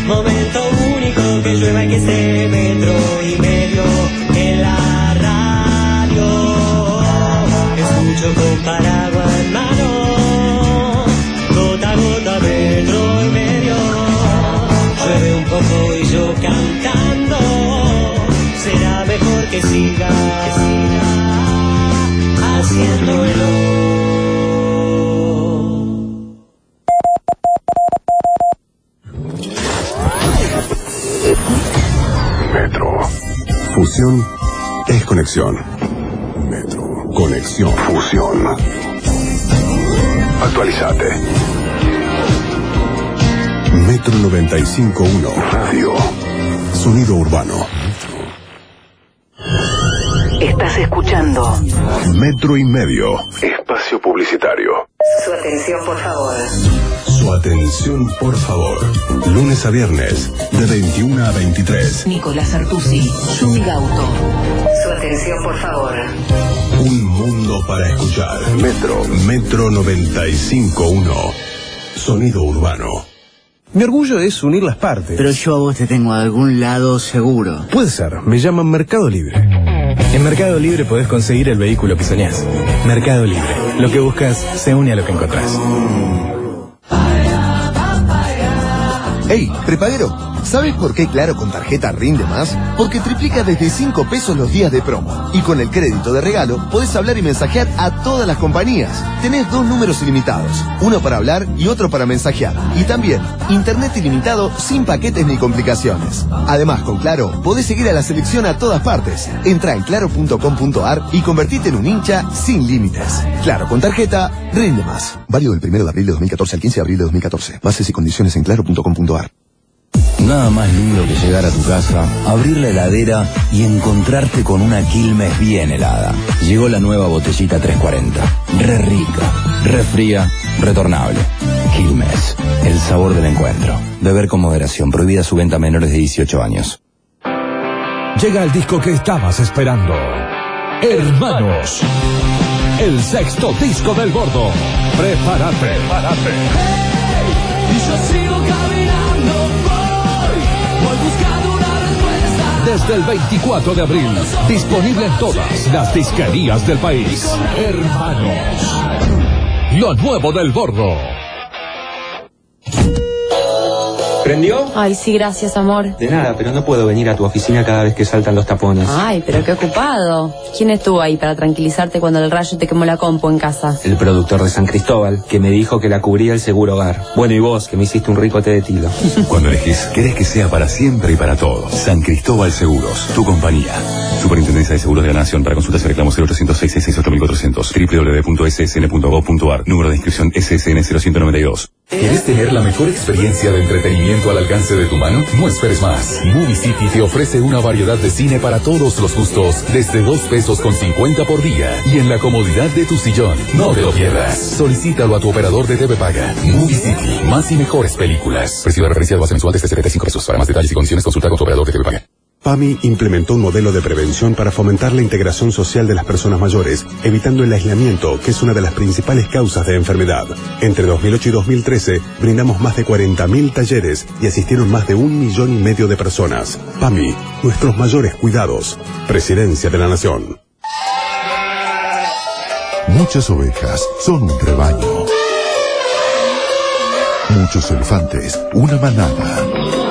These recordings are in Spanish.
Momento único que llueva y que esté Metro y Medio en la radio. Escucho con paraguas en mano, gota a gota Metro y Medio. Llueve un poco y yo cantando, será mejor que siga haciéndolo. Metro. Fusión es conexión. Metro. Conexión. Fusión. Actualizate. Metro 95.1. Radio. Sonido urbano. Estás escuchando Metro y Medio. Espacio publicitario. Su atención, por favor. Su atención, por favor. Lunes a viernes, de 21 a 23. Nicolás Artusi, Yumi Gauto. Su atención, por favor. Un mundo para escuchar. Metro 95.1. Sonido urbano. Mi orgullo es unir las partes. Pero yo a vos te tengo a algún lado seguro. Puede ser, me llaman Mercado Libre. En Mercado Libre podés conseguir el vehículo que soñás. Mercado Libre. Lo que buscas se une a lo que encontrás. Hey, prepaguero, ¿sabes por qué Claro con tarjeta rinde más? Porque triplica desde 5 pesos los días de promo. Y con el crédito de regalo, podés hablar y mensajear a todas las compañías. Tenés 2 números ilimitados, uno para hablar y otro para mensajear. Y también, internet ilimitado sin paquetes ni complicaciones. Además, con Claro, podés seguir a la selección a todas partes. Entra en claro.com.ar y convertite en un hincha sin límites. Claro con tarjeta, rinde más. Válido del 1 de abril de 2014 al 15 de abril de 2014. Bases y condiciones en claro.com.ar. Nada más lindo que llegar a tu casa, abrir la heladera y encontrarte con una Quilmes bien helada. Llegó la nueva botellita 340. Re rica, re fría, retornable. Quilmes, el sabor del encuentro. Beber con moderación. Prohibida su venta a menores de 18 años. Llega el disco que estabas esperando. Hermanos. El 6º disco del Gordo. Prepárate. Y yo sigo caminando, voy buscando una respuesta. Desde el 24 de abril, disponible en todas las disquerías del país. Hermanos. Lo nuevo del Gordo. ¿Prendió? Ay, sí, gracias, amor. De nada, pero no puedo venir a tu oficina cada vez que saltan los tapones. Ay, pero qué ocupado. ¿Quién estuvo ahí para tranquilizarte cuando el rayo te quemó la compu en casa? El productor de San Cristóbal, que me dijo que la cubría el seguro hogar. Bueno, y vos, que me hiciste un rico té de tilo. Cuando elegís, querés que sea para siempre y para todos. San Cristóbal Seguros, tu compañía. Superintendencia de Seguros de la Nación. Para consultas y reclamos 0800-668-4400. www.ssn.gov.ar. Número de inscripción SSN 0192. ¿Quieres tener la mejor experiencia de entretenimiento al alcance de tu mano? No esperes más. Movie City te ofrece una variedad de cine para todos los gustos, desde 2 pesos con 50 por día y en la comodidad de tu sillón. No te lo pierdas. Solicítalo a tu operador de TV Paga. Movie City, más y mejores películas. Precio de referencia de base mensual desde 75 pesos. Para más detalles y condiciones, consulta con tu operador de TV Paga. PAMI implementó un modelo de prevención para fomentar la integración social de las personas mayores, evitando el aislamiento, que es una de las principales causas de enfermedad. Entre 2008 y 2013, brindamos más de 40.000 talleres y asistieron más de 1,5 millones de personas. PAMI, nuestros mayores cuidados. Presidencia de la Nación. Muchas ovejas son un rebaño. Muchos elefantes, una manada.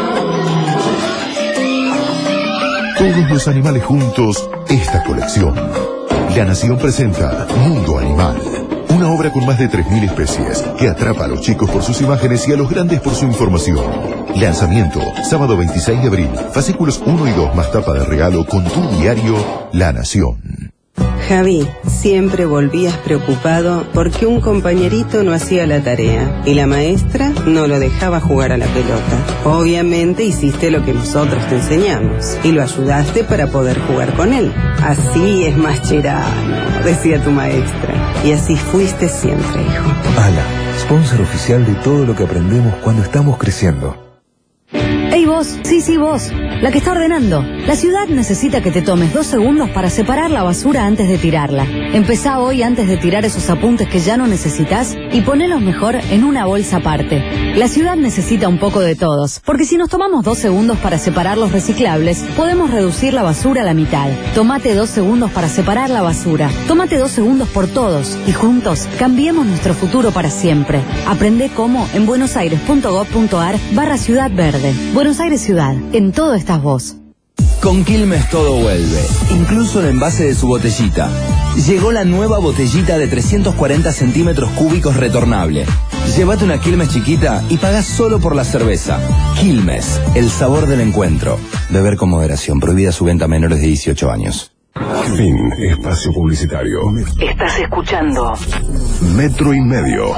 Todos los animales juntos, esta colección. La Nación presenta Mundo Animal, una obra con más de 3.000 especies que atrapa a los chicos por sus imágenes y a los grandes por su información. Lanzamiento, sábado 26 de abril, fascículos 1 y 2 más tapa de regalo con tu diario La Nación. Javi, siempre volvías preocupado porque un compañerito no hacía la tarea y la maestra no lo dejaba jugar a la pelota. Obviamente hiciste lo que nosotros te enseñamos y lo ayudaste para poder jugar con él. Así es Mascherano, decía tu maestra. Y así fuiste siempre, hijo. ALA, sponsor oficial de todo lo que aprendemos cuando estamos creciendo. ¡Ey vos! Sí, vos. La que está ordenando. La ciudad necesita que te tomes 2 segundos para separar la basura antes de tirarla. Empezá hoy antes de tirar esos apuntes que ya no necesitas y ponelos mejor en una bolsa aparte. La ciudad necesita un poco de todos, porque si nos tomamos 2 segundos para separar los reciclables, podemos reducir la basura a la mitad. Tómate 2 segundos para separar la basura. Tómate 2 segundos por todos y juntos cambiemos nuestro futuro para siempre. Aprende cómo en buenosaires.gov.ar/Ciudad Verde. Buenos Aires Ciudad, en todo estás vos. Con Quilmes todo vuelve, incluso el envase de su botellita. Llegó la nueva botellita de 340 centímetros cúbicos retornable. Llévate una Quilmes chiquita y pagás solo por la cerveza. Quilmes, el sabor del encuentro. Beber con moderación, prohibida su venta a menores de 18 años. Fin, espacio publicitario. Estás escuchando Metro y Medio.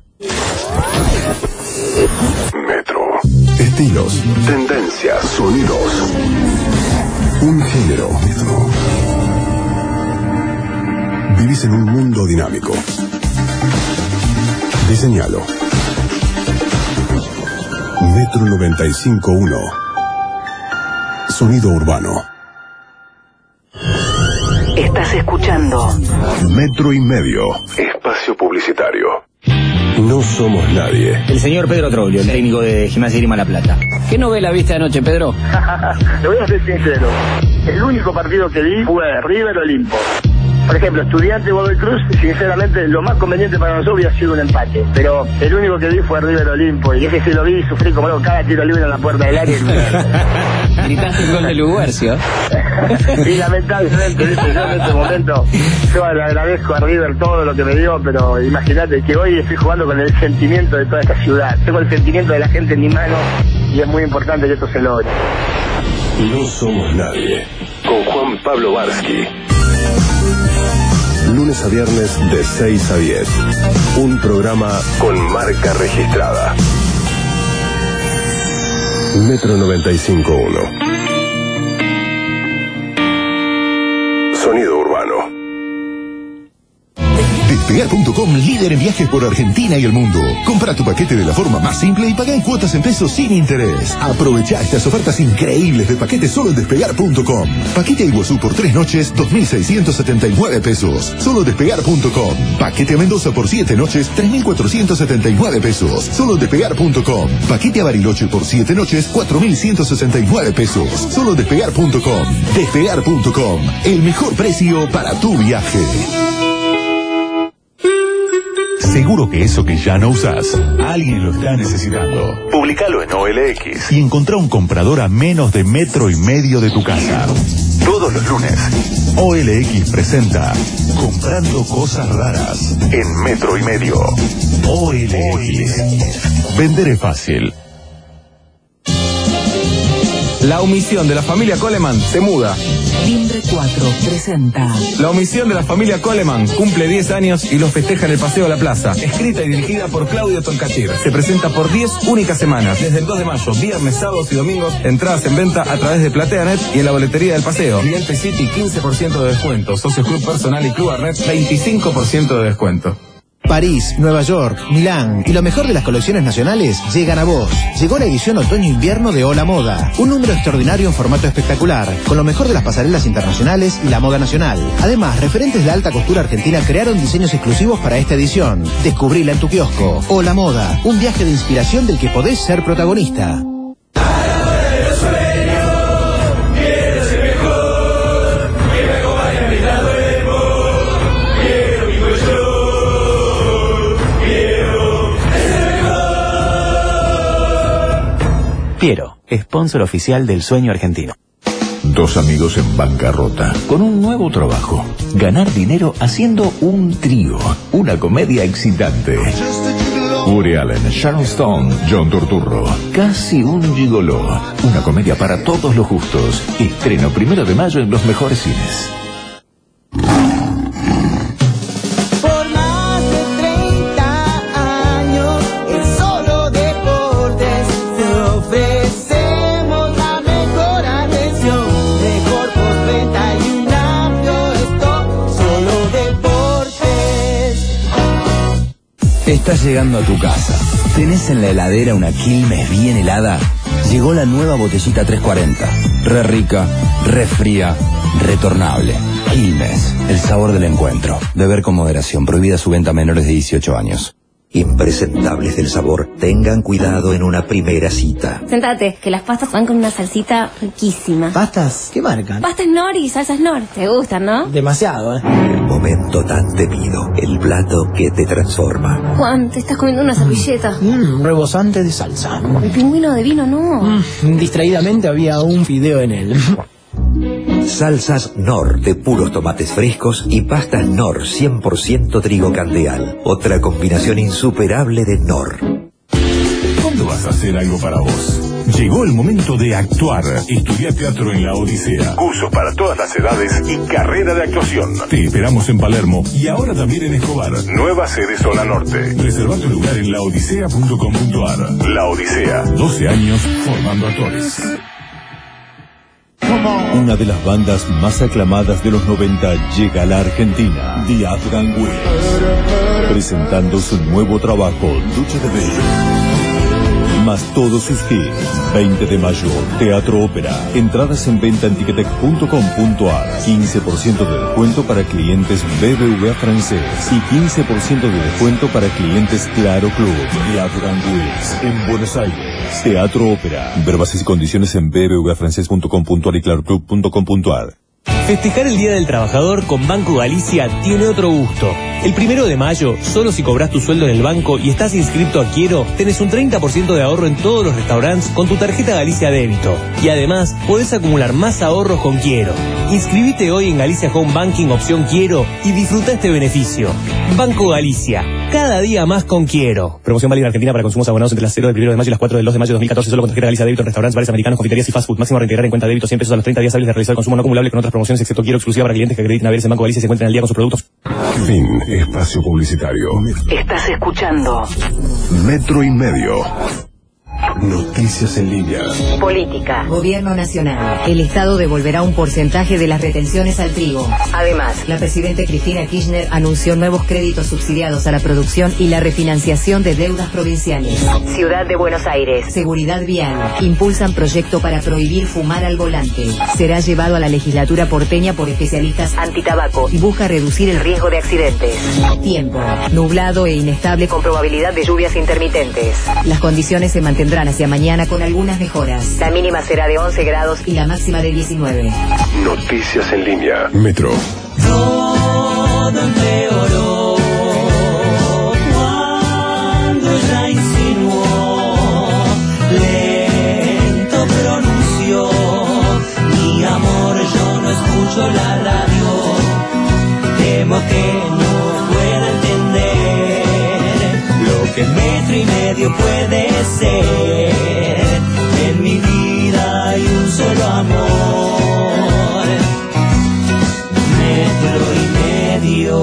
Metro. Estilos, tendencias, sonidos. Un género. Metro. Vivís en un mundo dinámico. Diseñalo. Metro 95.1. Sonido urbano. Estás escuchando Metro y Medio. Espacio publicitario. No somos nadie. El señor Pedro Troglio, el técnico de Gimnasia y Grima La Plata. ¿Qué novela viste anoche, Pedro? Te voy a ser sincero. El único partido que vi fue River Olimpo. Por ejemplo, Estudiante Godoy Cruz, sinceramente, lo más conveniente para nosotros hubiera sido un empate. Pero el único que vi fue River Olimpo. Y ese sí lo vi y sufrí como loco. Cada tiro libre en la puerta del área. Gritaste el gol de Luguercio. Y lamentablemente, ¿viste? Yo en este momento, yo le agradezco a River todo lo que me dio, pero imagínate que hoy estoy jugando con el sentimiento de toda esta ciudad. Tengo el sentimiento de la gente en mi mano y es muy importante que esto se logre. No somos nadie. Con Juan Pablo Barsky. Lunes a viernes de 6 a 10. Un programa con marca registrada. Metro 95.1. Sonido urbano. Despegar.com, líder en viajes por Argentina y el mundo. Compra tu paquete de la forma más simple y paga en cuotas en pesos sin interés. Aprovecha estas ofertas increíbles de paquete solo en Despegar.com. Paquete a Iguazú por 3 noches, 2.679 pesos. Solo Despegar.com. Paquete a Mendoza por 7 noches, 3.479 pesos. Solo Despegar.com. Paquete a Bariloche por 7 noches, 4.169 pesos. Solo Despegar.com. Despegar.com. El mejor precio para tu viaje. Seguro que eso que ya no usás, alguien lo está necesitando. Publicalo en OLX y encontrá un comprador a menos de 1,5 metros de tu casa. Todos los lunes, OLX presenta Comprando Cosas Raras en 1,5 metros. OLX. Vender es fácil. La omisión de la familia Coleman se muda. Timbre 4 presenta La omisión de la familia Coleman cumple 10 años y los festeja en el Paseo a la Plaza. Escrita y dirigida por Claudio Toncachir. Se presenta por 10 únicas semanas. Desde el 2 de mayo, viernes, sábados y domingos. Entradas en venta a través de PlateaNet y en la boletería del Paseo. Cliente City, 15% de descuento. Socios Club Personal y Club Arnet, 25% de descuento. París, Nueva York, Milán y lo mejor de las colecciones nacionales llegan a vos. Llegó la edición otoño-invierno de Hola Moda, un número extraordinario en formato espectacular, con lo mejor de las pasarelas internacionales y la moda nacional. Además, referentes de la alta costura argentina crearon diseños exclusivos para esta edición. Descubrila en tu kiosco. Hola Moda, un viaje de inspiración del que podés ser protagonista. Piero, sponsor oficial del sueño argentino. Dos amigos en bancarrota, con un nuevo trabajo. Ganar dinero haciendo un trío. Una comedia excitante. Woody Allen, Sharon Stone, John Turturro. Casi un gigoló. Una comedia para todos los gustos. Estreno 1 de mayo en los mejores cines. Estás llegando a tu casa. ¿Tenés en la heladera una Quilmes bien helada? Llegó la nueva botellita 340. Re rica, re fría, retornable. Quilmes, el sabor del encuentro. Beber con moderación. Prohibida su venta a menores de 18 años. Impresentables del sabor. Tengan cuidado en una primera cita. Sentate, que las pastas van con una salsita riquísima. ¿Pastas? ¿Qué marcan? Pastas Knorr y salsas Knorr. Te gustan, ¿no? Demasiado, El momento tan temido. El plato que te transforma. Juan, te estás comiendo una servilleta. Rebosante de salsa. El pingüino de vino, no. Distraídamente había un fideo en él. Salsas Knorr de puros tomates frescos y pastas Knorr 100% trigo candeal. Otra combinación insuperable de Knorr. ¿Cuándo vas a hacer algo para vos? Llegó el momento de actuar. Estudia teatro en la Odisea. Cursos para todas las edades y carrera de actuación. Te esperamos en Palermo y ahora también en Escobar. Nueva sede Zona Norte. Reserva tu lugar en laodicea.com.ar. La Odisea. 12 años formando actores. Una de las bandas más aclamadas de los 90 llega a la Argentina, The Afghan Wigs, presentando su nuevo trabajo, Lucha de Bello, más todos sus hits. 20 de mayo, Teatro Ópera. Entradas en venta en ticketek.com.ar. 15% de descuento para clientes BBVA francés y 15% de descuento para clientes Claro Club. The Afghan Wigs en Buenos Aires. Teatro Ópera. Ver bases y condiciones en bbvafrancés.com.ar y claroclub.com.ar. Festejar el Día del Trabajador con Banco Galicia tiene otro gusto. El 1 de mayo, solo si cobras tu sueldo en el banco y estás inscrito a Quiero, tenés un 30% de ahorro en todos los restaurantes con tu tarjeta Galicia Débito. Y además, podés acumular más ahorros con Quiero. Inscribite hoy en Galicia Home Banking opción Quiero y disfruta este beneficio. Banco Galicia, cada día más con Quiero. Promoción válida en Argentina para consumos abonados entre las 0 del 1 de mayo y las 4 del 2 de mayo de 2014, solo con tarjeta Galicia Débito en restaurantes, bares americanos, confiterías y fast food. Máximo reintegrar en cuenta débito 100 pesos a los 30 días hábiles de realizar el consumo no acumulable con otras promociones excepto Quiero exclusiva para clientes que acrediten haberse en Banco Galicia y se encuentren al día con sus productos. Fin. Espacio publicitario. Estás escuchando Metro y Medio. Noticias en línea. Política. Gobierno nacional. El Estado devolverá un porcentaje de las retenciones al trigo. Además, la presidenta Cristina Kirchner anunció nuevos créditos subsidiados a la producción y la refinanciación de deudas provinciales. Ciudad de Buenos Aires. Seguridad vial. Impulsan proyecto para prohibir fumar al volante. Será llevado a la legislatura porteña por especialistas antitabaco y busca reducir el riesgo de accidentes. Tiempo. Nublado e inestable con probabilidad de lluvias intermitentes. Las condiciones se mantendrán hacia mañana con algunas mejoras. La mínima será de 11 grados y la máxima de 19. Noticias en línea. Metro. Todo empeoró cuando ella insinuó, lento pronunció: mi amor, yo no escucho la radio. Temo que no pueda entender lo que Metro y Medio puede ser. En mi vida hay un solo amor, Metro y Medio.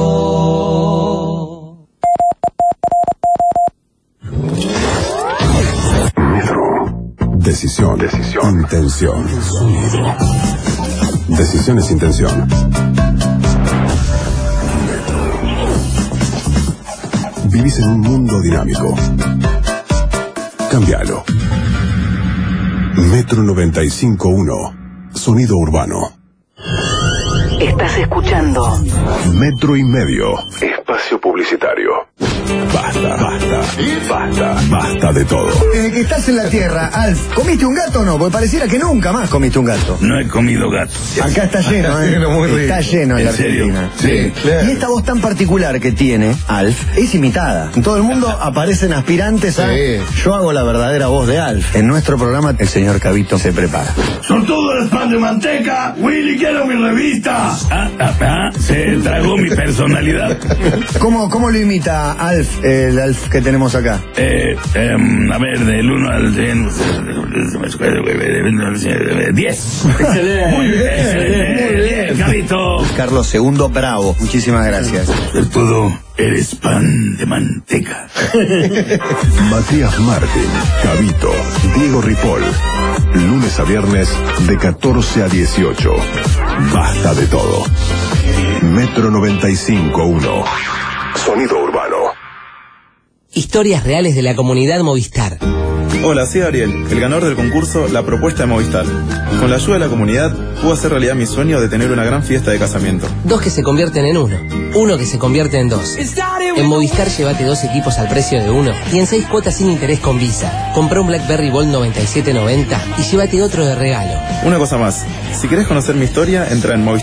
Metro. Decisión. Intención. Sonido. Decisión es intención. Vivís en un mundo dinámico. Cámbialo. Metro 95.1. Sonido urbano. Estás escuchando Metro y Medio. Espacio publicitario. Basta de todo. Desde que estás en la Tierra, Alf, ¿comiste un gato o no? Porque pareciera que nunca más comiste un gato. No he comido gato. Acá está lleno, Está lleno en la Argentina. Sí, claro. Y esta voz tan particular que tiene, Alf, es imitada. En todo el mundo aparecen aspirantes a... Yo hago la verdadera voz de Alf. En nuestro programa, el señor Cabito se prepara. Son todos los pan de manteca. Willy, quiero mi revista. Se tragó mi personalidad. ¿Cómo lo imita Alf, el Alf que tenemos acá? A ver, del 1 al 100, 10. Excelente. Muy bien, Cabito. Carlos II Bravo, muchísimas gracias. Sobre todo, eres pan de manteca. Matías Martín, Cabito, Diego Ripoll. Lunes a viernes de 14 a 18. Basta de todo. Metro 95.1. Sonido urbano. Historias reales de la comunidad Movistar. Hola, soy Ariel, el ganador del concurso La Propuesta de Movistar. Con la ayuda de la comunidad, pude hacer realidad mi sueño de tener una gran fiesta de casamiento. 2 que se convierten en 1, 1 que se convierte en 2. En Movistar llévate 2 equipos al precio de 1 y en 6 cuotas sin interés con Visa. Comprá un BlackBerry Bold 9790 y llévate otro de regalo. Una cosa más, si querés conocer mi historia, entra en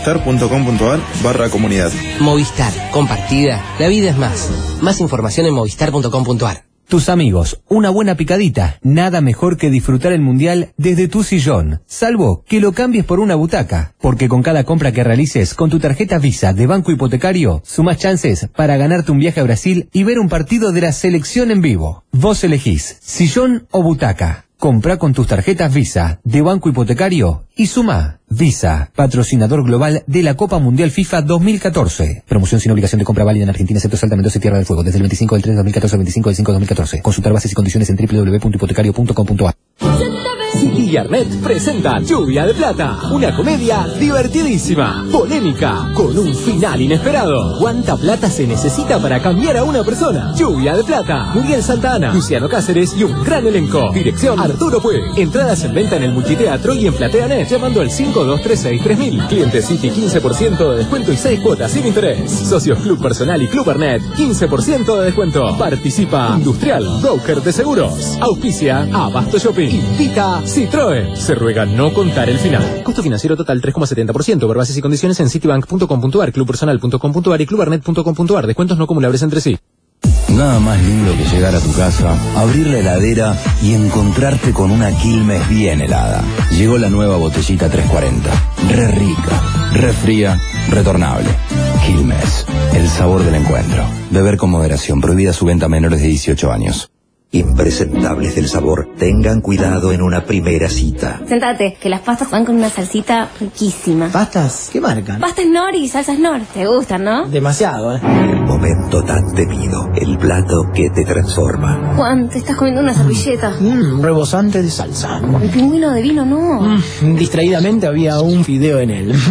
movistar.com.ar/comunidad. Movistar, compartida, la vida es más. Más información en movistar.com.ar. Tus amigos, una buena picadita, nada mejor que disfrutar el mundial desde tu sillón, salvo que lo cambies por una butaca, porque con cada compra que realices con tu tarjeta Visa de Banco Hipotecario, sumás chances para ganarte un viaje a Brasil y ver un partido de la selección en vivo. Vos elegís, sillón o butaca. Comprá con tus tarjetas Visa de Banco Hipotecario y sumá. Visa, patrocinador global de la Copa Mundial FIFA 2014. Promoción sin obligación de compra válida en Argentina, excepto Salta, Mendoza y Tierra del Fuego. Desde el 25 del 3 de 2014 al 25 del 5 de 2014. Consultar bases y condiciones en www.hipotecario.com.ar. City y Arnet presentan Lluvia de Plata, una comedia divertidísima, polémica, con un final inesperado. ¿Cuánta plata se necesita para cambiar a una persona? Lluvia de Plata, Muriel Santana, Luciano Cáceres y un gran elenco. Dirección Arturo Puig. Entradas en venta en el Multiteatro y en PlateaNet llamando al 5236-3000. Cliente City 15% de descuento y 6 cuotas sin interés. Socios Club Personal y Club Arnet 15% de descuento. Participa Industrial, broker de seguros. Auspicia Abasto Shopping. Invita Citroën. Se ruega no contar el final. Costo financiero total 3,70%. Ver bases y condiciones en citibank.com.ar, clubpersonal.com.ar y clubarnet.com.ar. Descuentos no acumulables entre sí. Nada más lindo que llegar a tu casa, abrir la heladera y encontrarte con una Quilmes bien helada. Llegó la nueva botellita 340. Re rica, re fría, retornable. Quilmes, el sabor del encuentro. Beber con moderación. Prohibida su venta a menores de 18 años. Impresentables del sabor, tengan cuidado en una primera cita. Sentate, que las pastas van con una salsita riquísima. ¿Pastas? ¿Qué marcan? Pastas Nor y salsas Nor. ¿Te gustan, no? Demasiado, ¿eh? El momento tan temido, el plato que te transforma. Juan, te estás comiendo una servilleta. Rebosante de salsa. El pingüino de vino, no. Distraídamente había un fideo en él.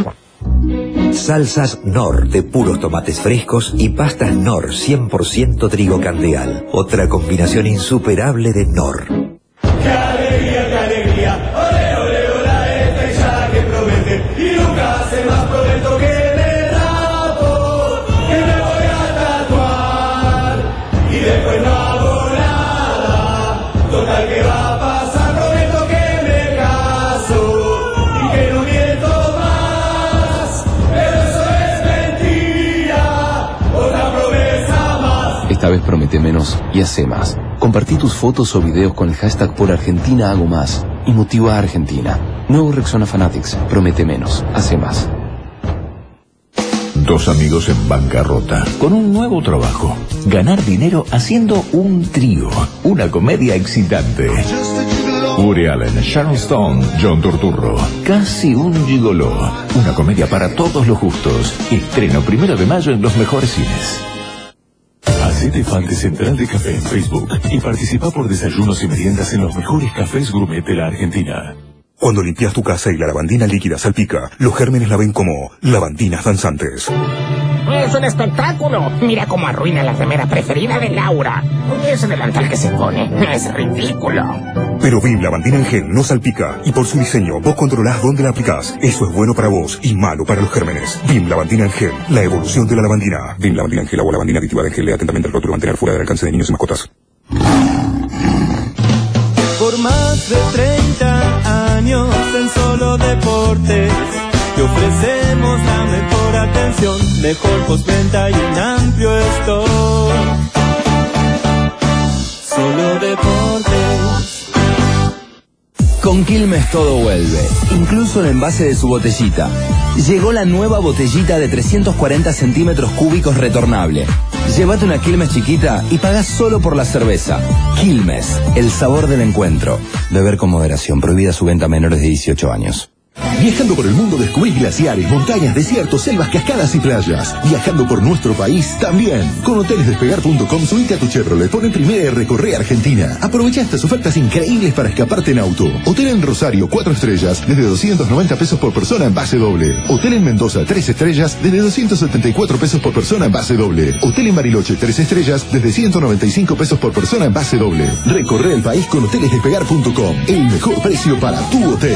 Salsas Nor de puros tomates frescos y pastas Nor 100% trigo candeal. Otra combinación insuperable de Nor. ¡Qué alegría! ¡Ole, ole, hola! Esta hinchada que promete y nunca hace más prometo que me rapo, que me voy a tatuar y después no hago nada. Total, que va a pasar? Prometo que me caso y que no miento más, pero eso es mentira. Otra promesa más. Esta vez promete menos y hace más. Compartí tus fotos o videos con el hashtag por Argentina hago más y motiva a Argentina. Nuevo Rexona Fanatics. Promete menos, hace más. Dos amigos en bancarrota, con un nuevo trabajo. Ganar dinero haciendo un trío. Una comedia excitante. Woody Allen, Sharon Stone, John Turturro. Casi un gigoló. Una comedia para todos los gustos. Estreno 1 de mayo en los mejores cines. Hacete fan de Central de Café en Facebook y participa por desayunos y meriendas en los mejores cafés gourmet de la Argentina. Cuando limpias tu casa y la lavandina líquida salpica, los gérmenes la ven como lavandinas danzantes. Es un espectáculo. Mira cómo arruina la remera preferida de Laura. Ese delantal que se pone es ridículo. Pero Vim Lavandina en gel no salpica y por su diseño vos controlás dónde la aplicás. Eso es bueno para vos y malo para los gérmenes. Vim Lavandina en gel, la evolución de la lavandina. Vim Lavandina en gel, agua lavandina aditiva de gel. Lea atentamente el rótulo. Mantener fuera del alcance de niños y mascotas. Por más de 30 años en Solo Deportes te ofrecemos la mejor atención, mejor postventa y un amplio stock. Solo Deportes. Con Quilmes todo vuelve, incluso el envase de su botellita. Llegó la nueva botellita de 340 centímetros cúbicos retornable. Llévate una Quilmes chiquita y pagás solo por la cerveza. Quilmes, el sabor del encuentro. Beber con moderación. Prohibida su venta a menores de 18 años. Viajando por el mundo descubrí glaciares, montañas, desiertos, selvas, cascadas y playas. Viajando por nuestro país también. Con hotelesdespegar.com subite a tu Chevrolet, pon en primera y recorre Argentina. Aprovecha estas ofertas increíbles para escaparte en auto. Hotel en Rosario, 4 estrellas, desde 290 pesos por persona en base doble. Hotel en Mendoza, 3 estrellas, desde 274 pesos por persona en base doble. Hotel en Bariloche, 3 estrellas, desde 195 pesos por persona en base doble. Recorre el país con hotelesdespegar.com. El mejor precio para tu hotel.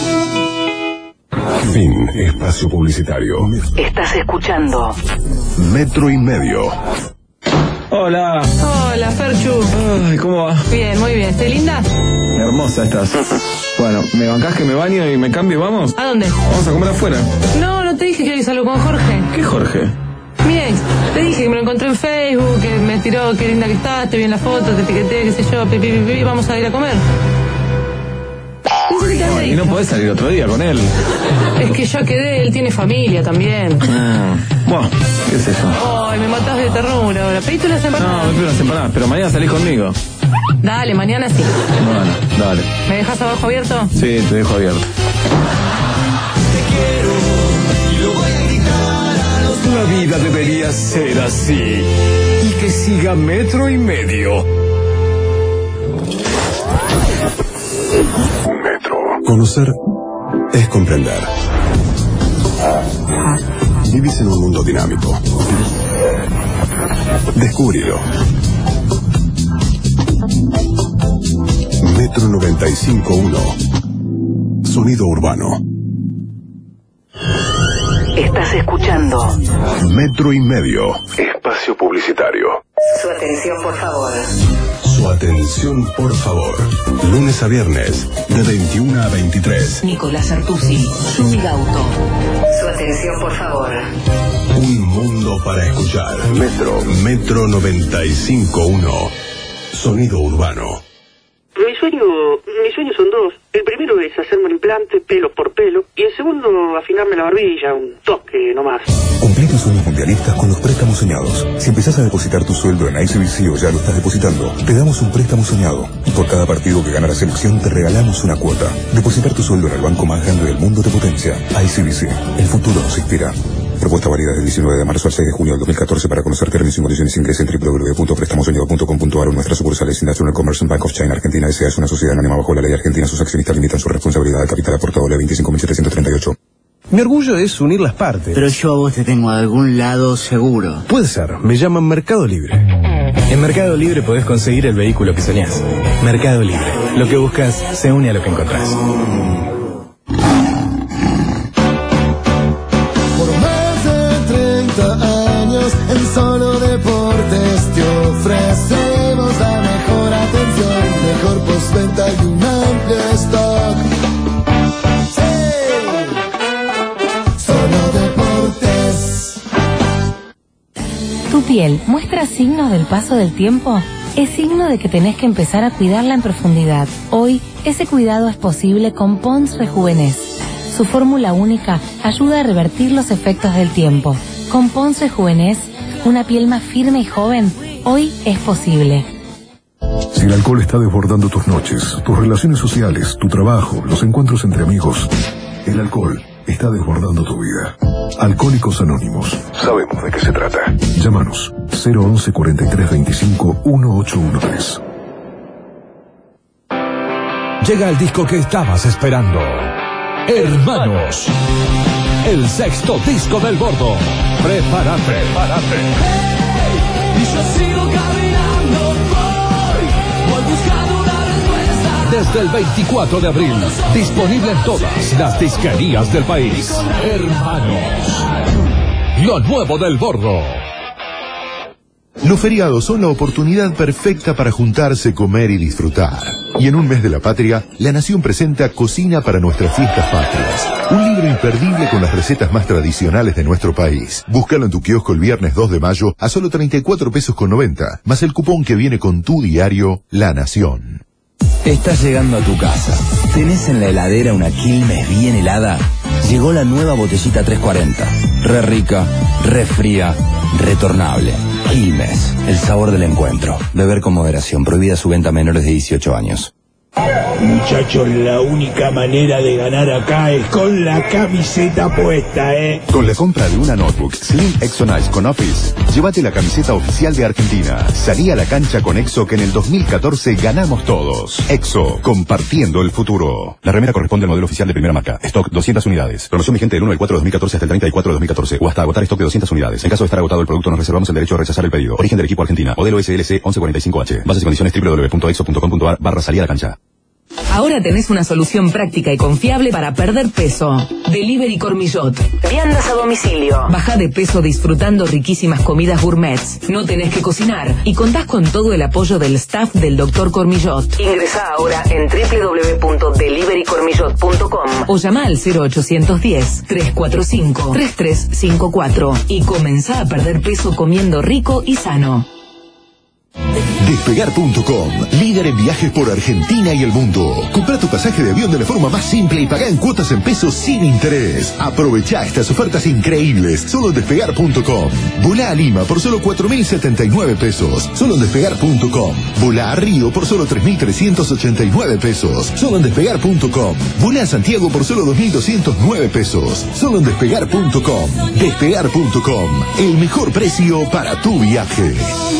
Fin. Espacio publicitario. Estás escuchando Metro y Medio. Hola. Hola, Ferchu. Ay, ¿cómo va? Bien, muy bien. ¿Estoy linda? Hermosa estás. Bueno, ¿me bancás que me baño y me cambio y vamos? ¿A dónde? Vamos a comer afuera. No te dije que hoy salgo con Jorge. ¿Qué Jorge? Mi ex. Te dije que me lo encontré en Facebook, que me tiró, qué linda que estás, te vi en la foto, te etiqueté, qué sé yo, vamos a ir a comer. Y no podés salir otro día con él. Es que ya quedé, él tiene familia también. Bueno, ¿qué es eso? Ay, me matás de ternura ahora. ¿Pediste unas empanadas? No, me pido unas empanadas, pero mañana salís conmigo. Dale, mañana sí. Bueno, dale. ¿Me dejas abajo abierto? Sí, te dejo abierto. Te quiero y lo voy a gritar a los... La vida debería ser así. Y que siga Metro y Medio. Metro. Conocer es comprender. Vivís en un mundo dinámico. Descúbrelo. Metro 95.1. Sonido urbano. Estás escuchando Metro y Medio. Espacio publicitario. Su atención, por favor. Su atención, por favor. Lunes a viernes, de 21 a 23. Nicolás Artusi, Zumigauto. Su atención, por favor. Un mundo para escuchar. Metro 95.1. Sonido urbano. Mis sueños son dos. El primero es hacerme un implante pelo por pelo y el segundo afinarme la barbilla, un toque nomás. Cumplí tus sueños mundialistas con los préstamos soñados. Si empezás a depositar tu sueldo en ICBC o ya lo estás depositando, te damos un préstamo soñado. Y por cada partido que gana la selección te regalamos una cuota. Depositar tu sueldo en el banco más grande del mundo te potencia. ICBC. El futuro nos inspira. Propuesta válida del 19 de marzo al 6 de junio del 2014. Para conocer términos y condiciones ingrese en www.prestamosoñado.com.ar o nuestras sucursales. National Commerce Bank of China Argentina S.A. es una sociedad anónima bajo la ley argentina. Sus accionistas limitan su responsabilidad de capital aportado. Ley 25.738. Mi orgullo es unir las partes. Pero yo a vos te tengo a algún lado seguro. Puede ser. Me llaman Mercado Libre. En Mercado Libre podés conseguir el vehículo que soñás. Mercado Libre. Lo que buscas se une a lo que encontrás. Años en Solo Deportes te ofrecemos la mejor atención, mejor postventa y un amplio stock. Sí, Solo Deportes. ¿Tu piel muestra signos del paso del tiempo? Es signo de que tenés que empezar a cuidarla en profundidad. Hoy, ese cuidado es posible con Pond's Rejuvenez. Su fórmula única ayuda a revertir los efectos del tiempo. Con Pond's Rejuvenez, una piel más firme y joven, hoy es posible. Si el alcohol está desbordando tus noches, tus relaciones sociales, tu trabajo, los encuentros entre amigos, el alcohol está desbordando tu vida. Alcohólicos Anónimos. Sabemos de qué se trata. Llámanos 011 43 25 1813. Llega el disco que estabas esperando. Hermanos. El sexto disco del Gordo. Prepárate. Y yo sigo caminando, voy buscando una respuesta. Desde el 24 de abril, disponible en todas las disquerías del país. Hermanos. Lo nuevo del Gordo. Los feriados son la oportunidad perfecta para juntarse, comer y disfrutar. Y en un mes de la patria, La Nación presenta Cocina para nuestras fiestas patrias. Un libro imperdible con las recetas más tradicionales de nuestro país. Búscalo en tu kiosco el viernes 2 de mayo a solo 34 pesos con 90, más el cupón que viene con tu diario La Nación. Estás llegando a tu casa. ¿Tenés en la heladera una Quilmes bien helada? Llegó la nueva botellita 340. Re rica, re fría, retornable. Quilmes, el sabor del encuentro. Beber con moderación. Prohibida su venta a menores de 18 años. Muchachos, la única manera de ganar acá es con la camiseta puesta, ¿eh? Con la compra de una notebook Slim Exonice con Office, llévate la camiseta oficial de Argentina. Salí a la cancha con Exo, que en el 2014 ganamos todos. Exo, compartiendo el futuro. La remera corresponde al modelo oficial de primera marca. Stock 200 unidades. Promoción vigente del 1 del 4 de 2014 hasta el 30 del 4 de 2014 o hasta agotar stock de 200 unidades. En caso de estar agotado el producto, nos reservamos el derecho a rechazar el pedido. Origen del equipo Argentina. Modelo SLC 1145H. Bases y condiciones www.exo.com.ar/salí a la cancha. Ahora tenés una solución práctica y confiable para perder peso. Delivery Cormillot. Viandas a domicilio. Baja de peso disfrutando riquísimas comidas gourmets. No tenés que cocinar y contás con todo el apoyo del staff del Dr. Cormillot. Ingresá ahora en www.deliverycormillot.com o llama al 0810-345-3354 y comenzá a perder peso comiendo rico y sano. Despegar.com, líder en viajes por Argentina y el mundo. Compra tu pasaje de avión de la forma más simple y pagá en cuotas en pesos sin interés. Aprovechá estas ofertas increíbles solo en Despegar.com. Volá a Lima por solo 4.079 pesos, solo en Despegar.com. Volá a Río por solo 3.389 pesos, solo en Despegar.com. Volá a Santiago por solo 2.209 pesos, solo en Despegar.com. Despegar.com, el mejor precio para tu viaje.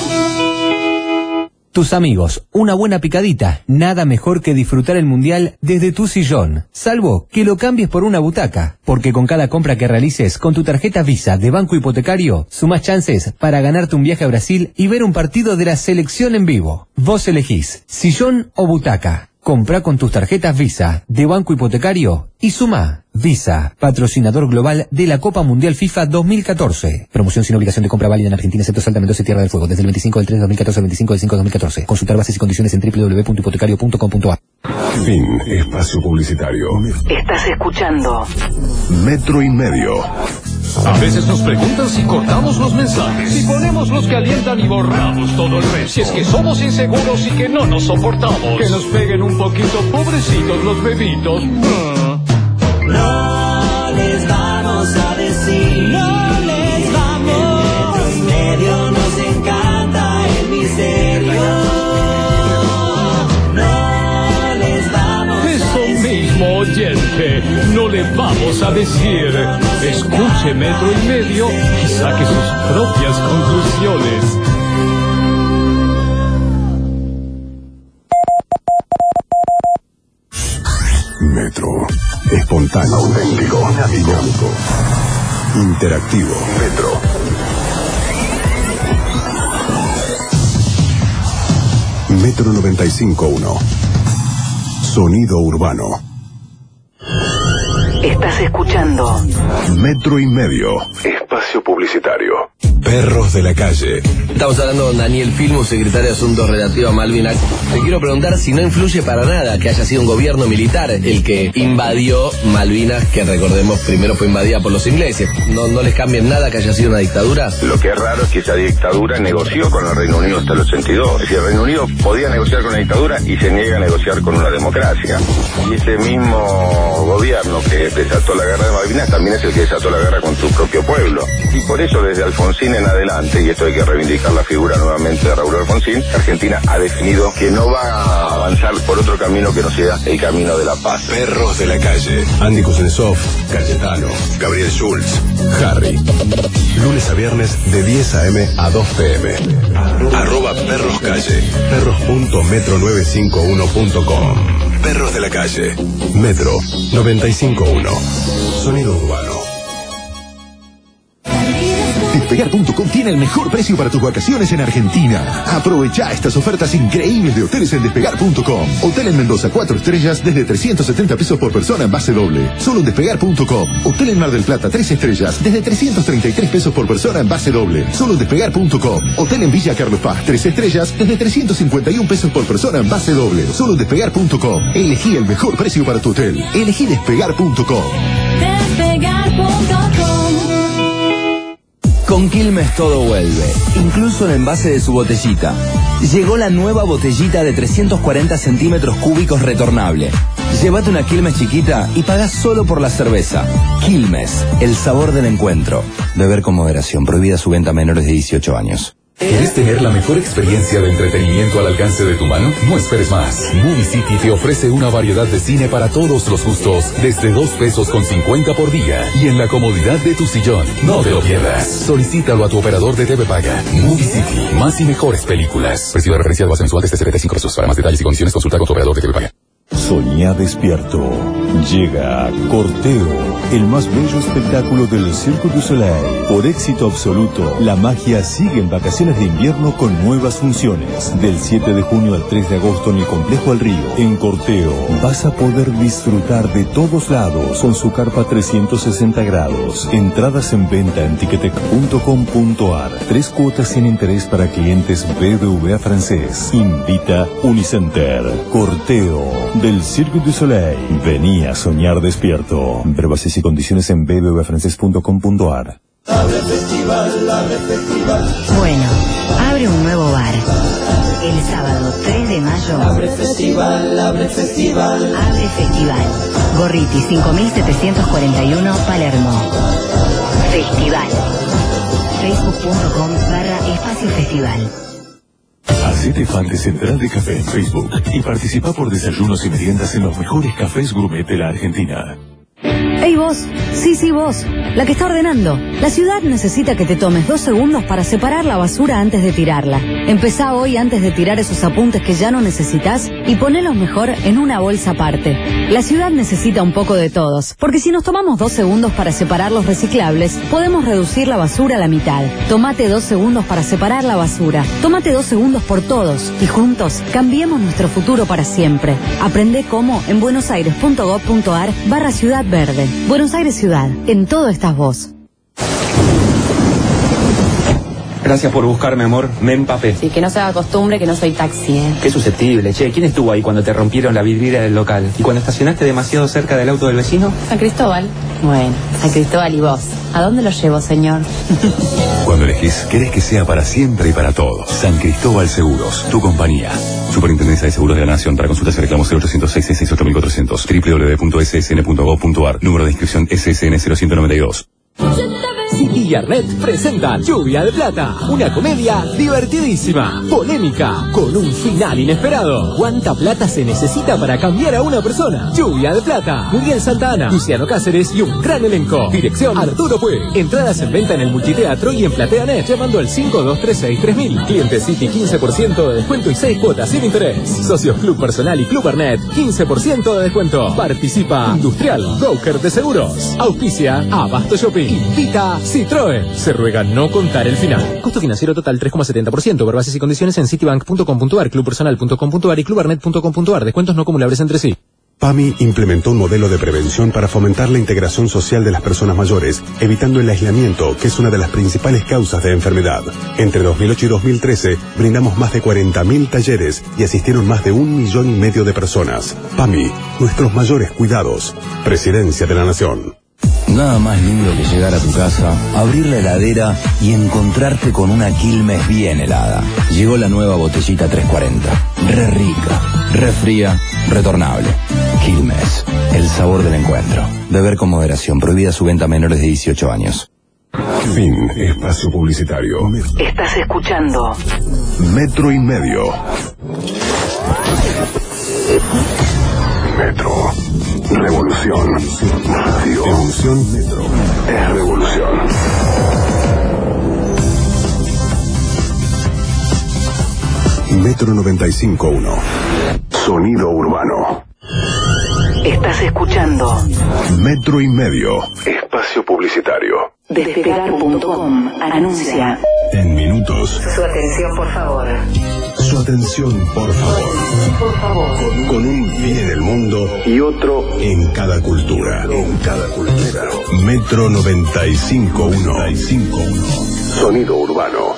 Tus amigos, una buena picadita, nada mejor que disfrutar el mundial desde tu sillón, salvo que lo cambies por una butaca, porque con cada compra que realices con tu tarjeta Visa de Banco Hipotecario, sumás chances para ganarte un viaje a Brasil y ver un partido de la selección en vivo. Vos elegís, sillón o butaca. Comprá con tus tarjetas Visa de Banco Hipotecario y sumá. Visa, patrocinador global de la Copa Mundial FIFA 2014. Promoción sin obligación de compra válida en Argentina, excepto Salta, Mendoza y Tierra del Fuego, desde el 25 del 3 de 2014 al 25 del 5 de 2014. Consultar bases y condiciones en www.hipotecario.com.ar. Fin. Espacio publicitario. Estás escuchando Metro y Medio. A veces nos preguntan si cortamos los mensajes, si ponemos los que alientan y borramos todo el resto. Si es que somos inseguros y que no nos soportamos. Que nos peguen un poquito, pobrecitos los bebitos. No les vamos a decir, no les vamos. En Metro y Medio nos encanta el misterio. No les vamos Eso mismo, oyente, no le vamos a decir. Escuche Metro y Medio y saque sus propias conclusiones. Metro. Espontáneo, auténtico, dinámico, interactivo. Metro 95.1. Sonido urbano. Estás escuchando Metro y Medio. Espacio publicitario. Perros de la calle. Estamos hablando con Daniel Filmus, secretario de Asuntos Relativos a Malvinas. Te quiero preguntar si no influye para nada que haya sido un gobierno militar el que invadió Malvinas, que recordemos primero fue invadida por los ingleses. ¿No les cambia en nada que haya sido una dictadura? Lo que es raro es que esa dictadura negoció con el Reino Unido hasta el 82. Es decir, el Reino Unido podía negociar con la dictadura y se niega a negociar con una democracia. Y ese mismo gobierno que desató la guerra de Malvinas también es el que desató la guerra con su propio pueblo. Y por eso desde Alfonsín en adelante, y esto hay que reivindicar la figura nuevamente de Raúl Alfonsín, Argentina ha definido que no va a avanzar por otro camino que no sea el camino de la paz. Perros de la calle. Andy Kuznetsov, Cayetano, Gabriel Schulz, Harry. Lunes a viernes de 10 a.m. a 2 p.m. @perroscalle. Perros.metro951.com. Perros de la calle. Metro 95.1. Sonido urbano. Despegar.com tiene el mejor precio para tus vacaciones en Argentina. Aprovecha estas ofertas increíbles de hoteles en Despegar.com. Hotel en Mendoza 4 estrellas desde 370 pesos por persona en base doble. Solo en Despegar.com. Hotel en Mar del Plata 3 estrellas desde 333 pesos por persona en base doble. Solo en Despegar.com. Hotel en Villa Carlos Paz 3 estrellas desde 351 pesos por persona en base doble. Solo en Despegar.com. Elegí el mejor precio para tu hotel. Elegí Despegar.com. Con Quilmes todo vuelve, incluso el envase de su botellita. Llegó la nueva botellita de 340 centímetros cúbicos retornable. Llévate una Quilmes chiquita y pagás solo por la cerveza. Quilmes, el sabor del encuentro. Beber con moderación, prohibida su venta a menores de 18 años. ¿Quieres tener la mejor experiencia de entretenimiento al alcance de tu mano? No esperes más. Movie City te ofrece una variedad de cine para todos los gustos, desde $2.50 por día y en la comodidad de tu sillón. No te lo pierdas. Solicítalo a tu operador de TV Paga. Movie City, más y mejores películas. Precio de referencia de base mensual desde $75. Para más detalles y condiciones consulta con tu operador de TV Paga. Soñá despierto. Llega Corteo, el más bello espectáculo del Cirque du Soleil. Por éxito absoluto, la magia sigue en vacaciones de invierno con nuevas funciones. Del 7 de junio al 3 de agosto en el Complejo al Río. En Corteo vas a poder disfrutar de todos lados con su carpa 360 grados. Entradas en venta en ticketek.com.ar. 3 cuotas sin interés para clientes BBVA francés. Invita Unicenter. Corteo del Cirque du Soleil. Vení a soñar despierto. Ver bases y condiciones en bbvafrancés.com.ar. Abre festival, abre festival. Bueno, abre un nuevo bar. El sábado 3 de mayo. Abre festival, abre festival. Abre festival. Gorriti 5741 Palermo. Festival. Facebook.com/espacio festival. Hacete fan de Central de Café en Facebook y participa por desayunos y meriendas en los mejores cafés gourmet de la Argentina. ¡Ey vos! Sí, vos. La que está ordenando. La ciudad necesita que te tomes 2 segundos para separar la basura antes de tirarla. Empezá hoy antes de tirar esos apuntes que ya no necesitas y ponelos mejor en una bolsa aparte. La ciudad necesita un poco de todos, porque si nos tomamos 2 segundos para separar los reciclables, podemos reducir la basura a la mitad. Tómate 2 segundos para separar la basura. Tómate 2 segundos por todos y juntos cambiemos nuestro futuro para siempre. Aprende cómo en buenosaires.gov.ar/Ciudad Verde. Buenos Aires Ciudad. En todo estás vos. Gracias por buscarme, amor. Me empapé. Sí, que no se haga costumbre que no soy taxi, ¿eh? Qué susceptible. Che, ¿quién estuvo ahí cuando te rompieron la vidriera del local? ¿Y cuando estacionaste demasiado cerca del auto del vecino? San Cristóbal. Bueno, San Cristóbal y vos. ¿A dónde lo llevo, señor? Cuando elegís, querés que sea para siempre y para todos. San Cristóbal Seguros, tu compañía. Superintendencia de Seguros de la Nación. Para consultas y reclamos 0806-668-1400. www.ssn.gov.ar. Número de inscripción SSN 0192. City y Arnet presentan Lluvia de Plata, una comedia divertidísima, polémica, con un final inesperado. ¿Cuánta plata se necesita para cambiar a una persona? Lluvia de Plata, Muriel Santana, Luciano Cáceres y un gran elenco. Dirección Arturo Puig. Entradas en venta en el Multiteatro y en PlateaNet llamando al 5236-3000. Cliente City 15% de descuento y 6 cuotas sin interés. Socios Club Personal y Club Arnet 15% de descuento. Participa Industrial, broker de seguros. Auspicia Abasto Shopping. Invita Citroën. Se ruega no contar el final. Costo financiero total 3,70%. Ver bases y condiciones en citibank.com.ar, clubpersonal.com.ar y clubarnet.com.ar. Descuentos no acumulables entre sí. PAMI implementó un modelo de prevención para fomentar la integración social de las personas mayores, evitando el aislamiento, que es una de las principales causas de enfermedad. Entre 2008 y 2013, brindamos más de 40.000 talleres y asistieron más de 1,5 millones de personas. PAMI, nuestros mayores cuidados. Presidencia de la Nación. Nada más lindo que llegar a tu casa, abrir la heladera y encontrarte con una Quilmes bien helada. Llegó la nueva botellita 340. Re rica, re fría, retornable. Quilmes, el sabor del encuentro. Beber con moderación. Prohibida su venta a menores de 18 años. Fin. Espacio publicitario. Estás escuchando Metro y Medio. Metro. Revolución. Radio. Evolución Metro. Es revolución. Metro 95.1. Sonido urbano. Estás escuchando Metro y Medio. Espacio publicitario. Despegar.com anuncia. En minutos. Su atención, por favor. Su atención, por favor. Por favor. Con un pie en el mundo y otro en cada cultura. En cada cultura. Metro 95.1. Sonido urbano.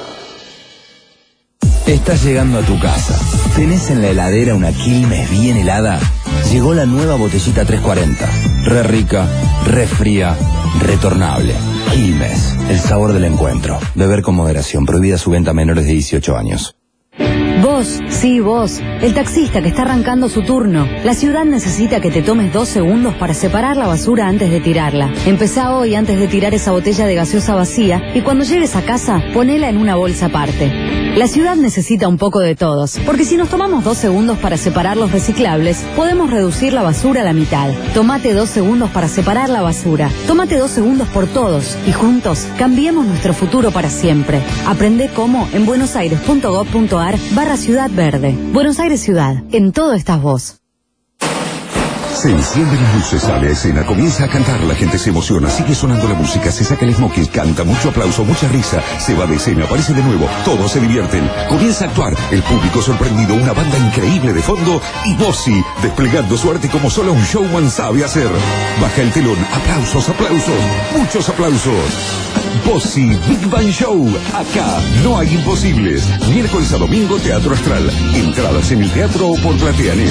Estás llegando a tu casa. ¿Tenés en la heladera una Quilmes bien helada? Llegó la nueva botellita 340. Re rica, re fría, retornable. Quilmes, el sabor del encuentro. Beber con moderación. Prohibida su venta a menores de 18 años. Vos, sí, vos, el taxista que está arrancando su turno. La ciudad necesita que te tomes 2 segundos para separar la basura antes de tirarla. Empezá hoy antes de tirar esa botella de gaseosa vacía y cuando llegues a casa, ponela en una bolsa aparte. La ciudad necesita un poco de todos, porque si nos tomamos 2 segundos para separar los reciclables, podemos reducir la basura a la mitad. Tómate 2 segundos para separar la basura. Tómate 2 segundos por todos y juntos cambiemos nuestro futuro para siempre. Aprende cómo en buenosaires.gov.ar/Ciudad Verde. Buenos Aires Ciudad. En todo estás vos. Se encienden las luces, sale a escena, comienza a cantar, la gente se emociona, sigue sonando la música, se saca el smoking, canta, mucho aplauso, mucha risa, se va de escena, aparece de nuevo, todos se divierten, comienza a actuar, el público sorprendido, una banda increíble de fondo y Bossi, desplegando su arte como solo un showman sabe hacer. Baja el telón, aplausos, aplausos, muchos aplausos. Bossi Big Bang Show, acá no hay imposibles. Miércoles a domingo, Teatro Astral, entradas en el teatro o por PlateaNet.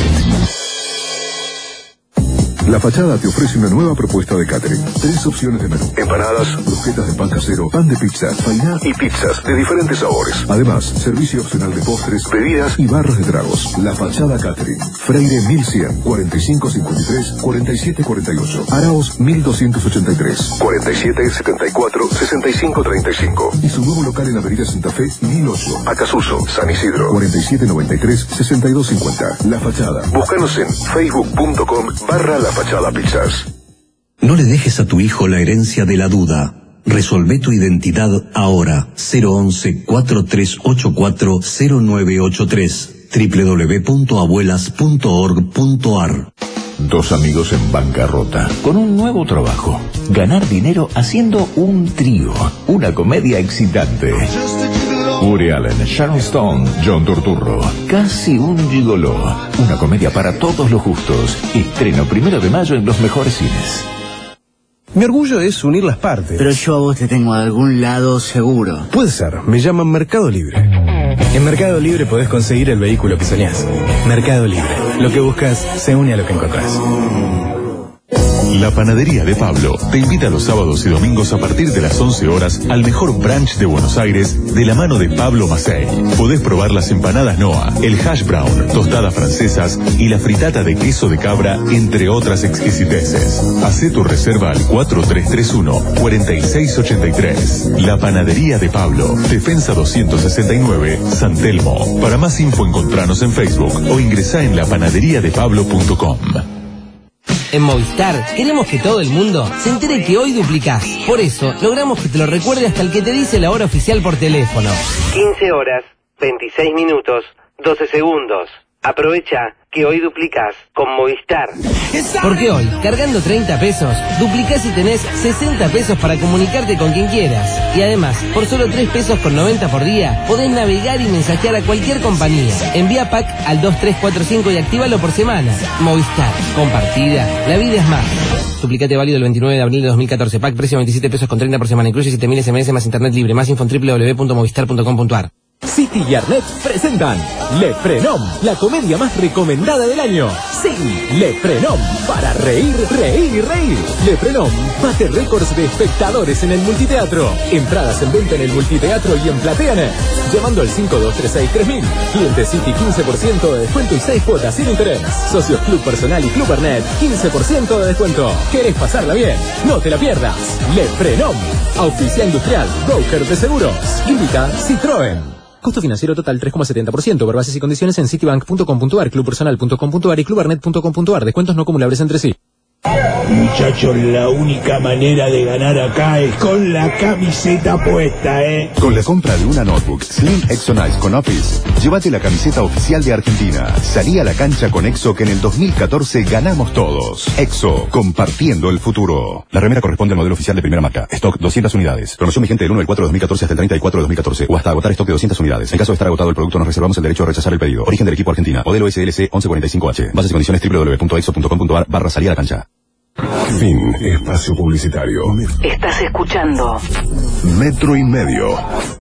La Fachada te ofrece una nueva propuesta de catering. 3 opciones de menú: empanadas, croquetas de pan casero, pan de pizza, fainá y pizzas de diferentes sabores. Además, servicio opcional de postres, bebidas y barras de tragos. La Fachada Catering. Freire 1100, 4553-4748. Araos 1283, 4774-6535. Y su nuevo local en la Avenida Santa Fe 1008. Acasuso, San Isidro, 4793-6250. La Fachada. Búscanos en facebook.com/La Fachada Pizzas. No le dejes a tu hijo la herencia de la duda. Resolvé tu identidad ahora. 011-4384-0983. www.abuelas.org.ar. 2 amigos en bancarrota, con un nuevo trabajo. Ganar dinero haciendo un trío. Una comedia excitante. Woody Allen, Sharon Stone, John Turturro. Casi un gigoló. Una comedia para todos los gustos. Estreno 1 de mayo en los mejores cines. Mi orgullo es unir las partes. Pero yo a vos te tengo de algún lado seguro. Puede ser, me llaman Mercado Libre. En Mercado Libre podés conseguir el vehículo que soñás. Mercado Libre. Lo que buscas se une a lo que encontrás. La Panadería de Pablo te invita los sábados y domingos a partir de las 11 horas al mejor brunch de Buenos Aires de la mano de Pablo Macei. Podés probar las empanadas Noa, el hash brown, tostadas francesas y la fritata de queso de cabra, entre otras exquisiteces. Hacé tu reserva al 4331-4683. La Panadería de Pablo, Defensa 269, San Telmo. Para más info encontranos en Facebook o ingresá en lapanaderiadepablo.com. En Movistar queremos que todo el mundo se entere que hoy duplicás. Por eso logramos que te lo recuerde hasta el que te dice la hora oficial por teléfono. 15 horas, 26 minutos, 12 segundos. Aprovecha que hoy duplicás con Movistar. Porque hoy, cargando 30 pesos, duplicás y tenés 60 pesos para comunicarte con quien quieras. Y además, por solo 3 pesos con 90 por día, podés navegar y mensajear a cualquier compañía. Envía pack al 2345 y actívalo por semana. Movistar. Compartida. La vida es más. Duplicate válido el 29 de abril de 2014. Pack precio 27 pesos con 30 por semana. Incluye 7000 SMS más internet libre. Más info en www.movistar.com.ar. City y Arnet presentan Le Frenom, la comedia más recomendada del año. Sí, Le Frenom, para reír, reír y reír. Le Frenom bate récords de espectadores en el multiteatro. Entradas en venta en el multiteatro y en PlateaNet. Llamando al 5236-3000. Cliente City 15% de descuento y 6 cuotas sin interés. Socios Club Personal y Club Arnet 15% de descuento. ¿Querés pasarla bien? No te la pierdas. Le Frenom, auspicia industrial, broker de seguros. Invita Citroën. Costo financiero total 3,70%. Por bases y condiciones en citibank.com.ar, clubpersonal.com.ar y clubarnet.com.ar. Descuentos no acumulables entre sí. Muchachos, la única manera de ganar acá es con la camiseta puesta, Con la compra de una notebook Slim Exonice con Office, llévate la camiseta oficial de Argentina. Salí a la cancha con Exo, que en el 2014 ganamos todos. Exo, compartiendo el futuro. La remera corresponde al modelo oficial de primera marca. Stock 200 unidades. Promoción vigente del 1 del 4 de 2014 hasta el 30 del 4 de 2014 o hasta agotar stock de 200 unidades. En caso de estar agotado el producto, nos reservamos el derecho a rechazar el pedido. Origen del equipo Argentina. Modelo SLC 1145H. Bases y condiciones www.exo.com.ar/salir a la cancha. Fin. Espacio publicitario. Estás escuchando Metro y Medio.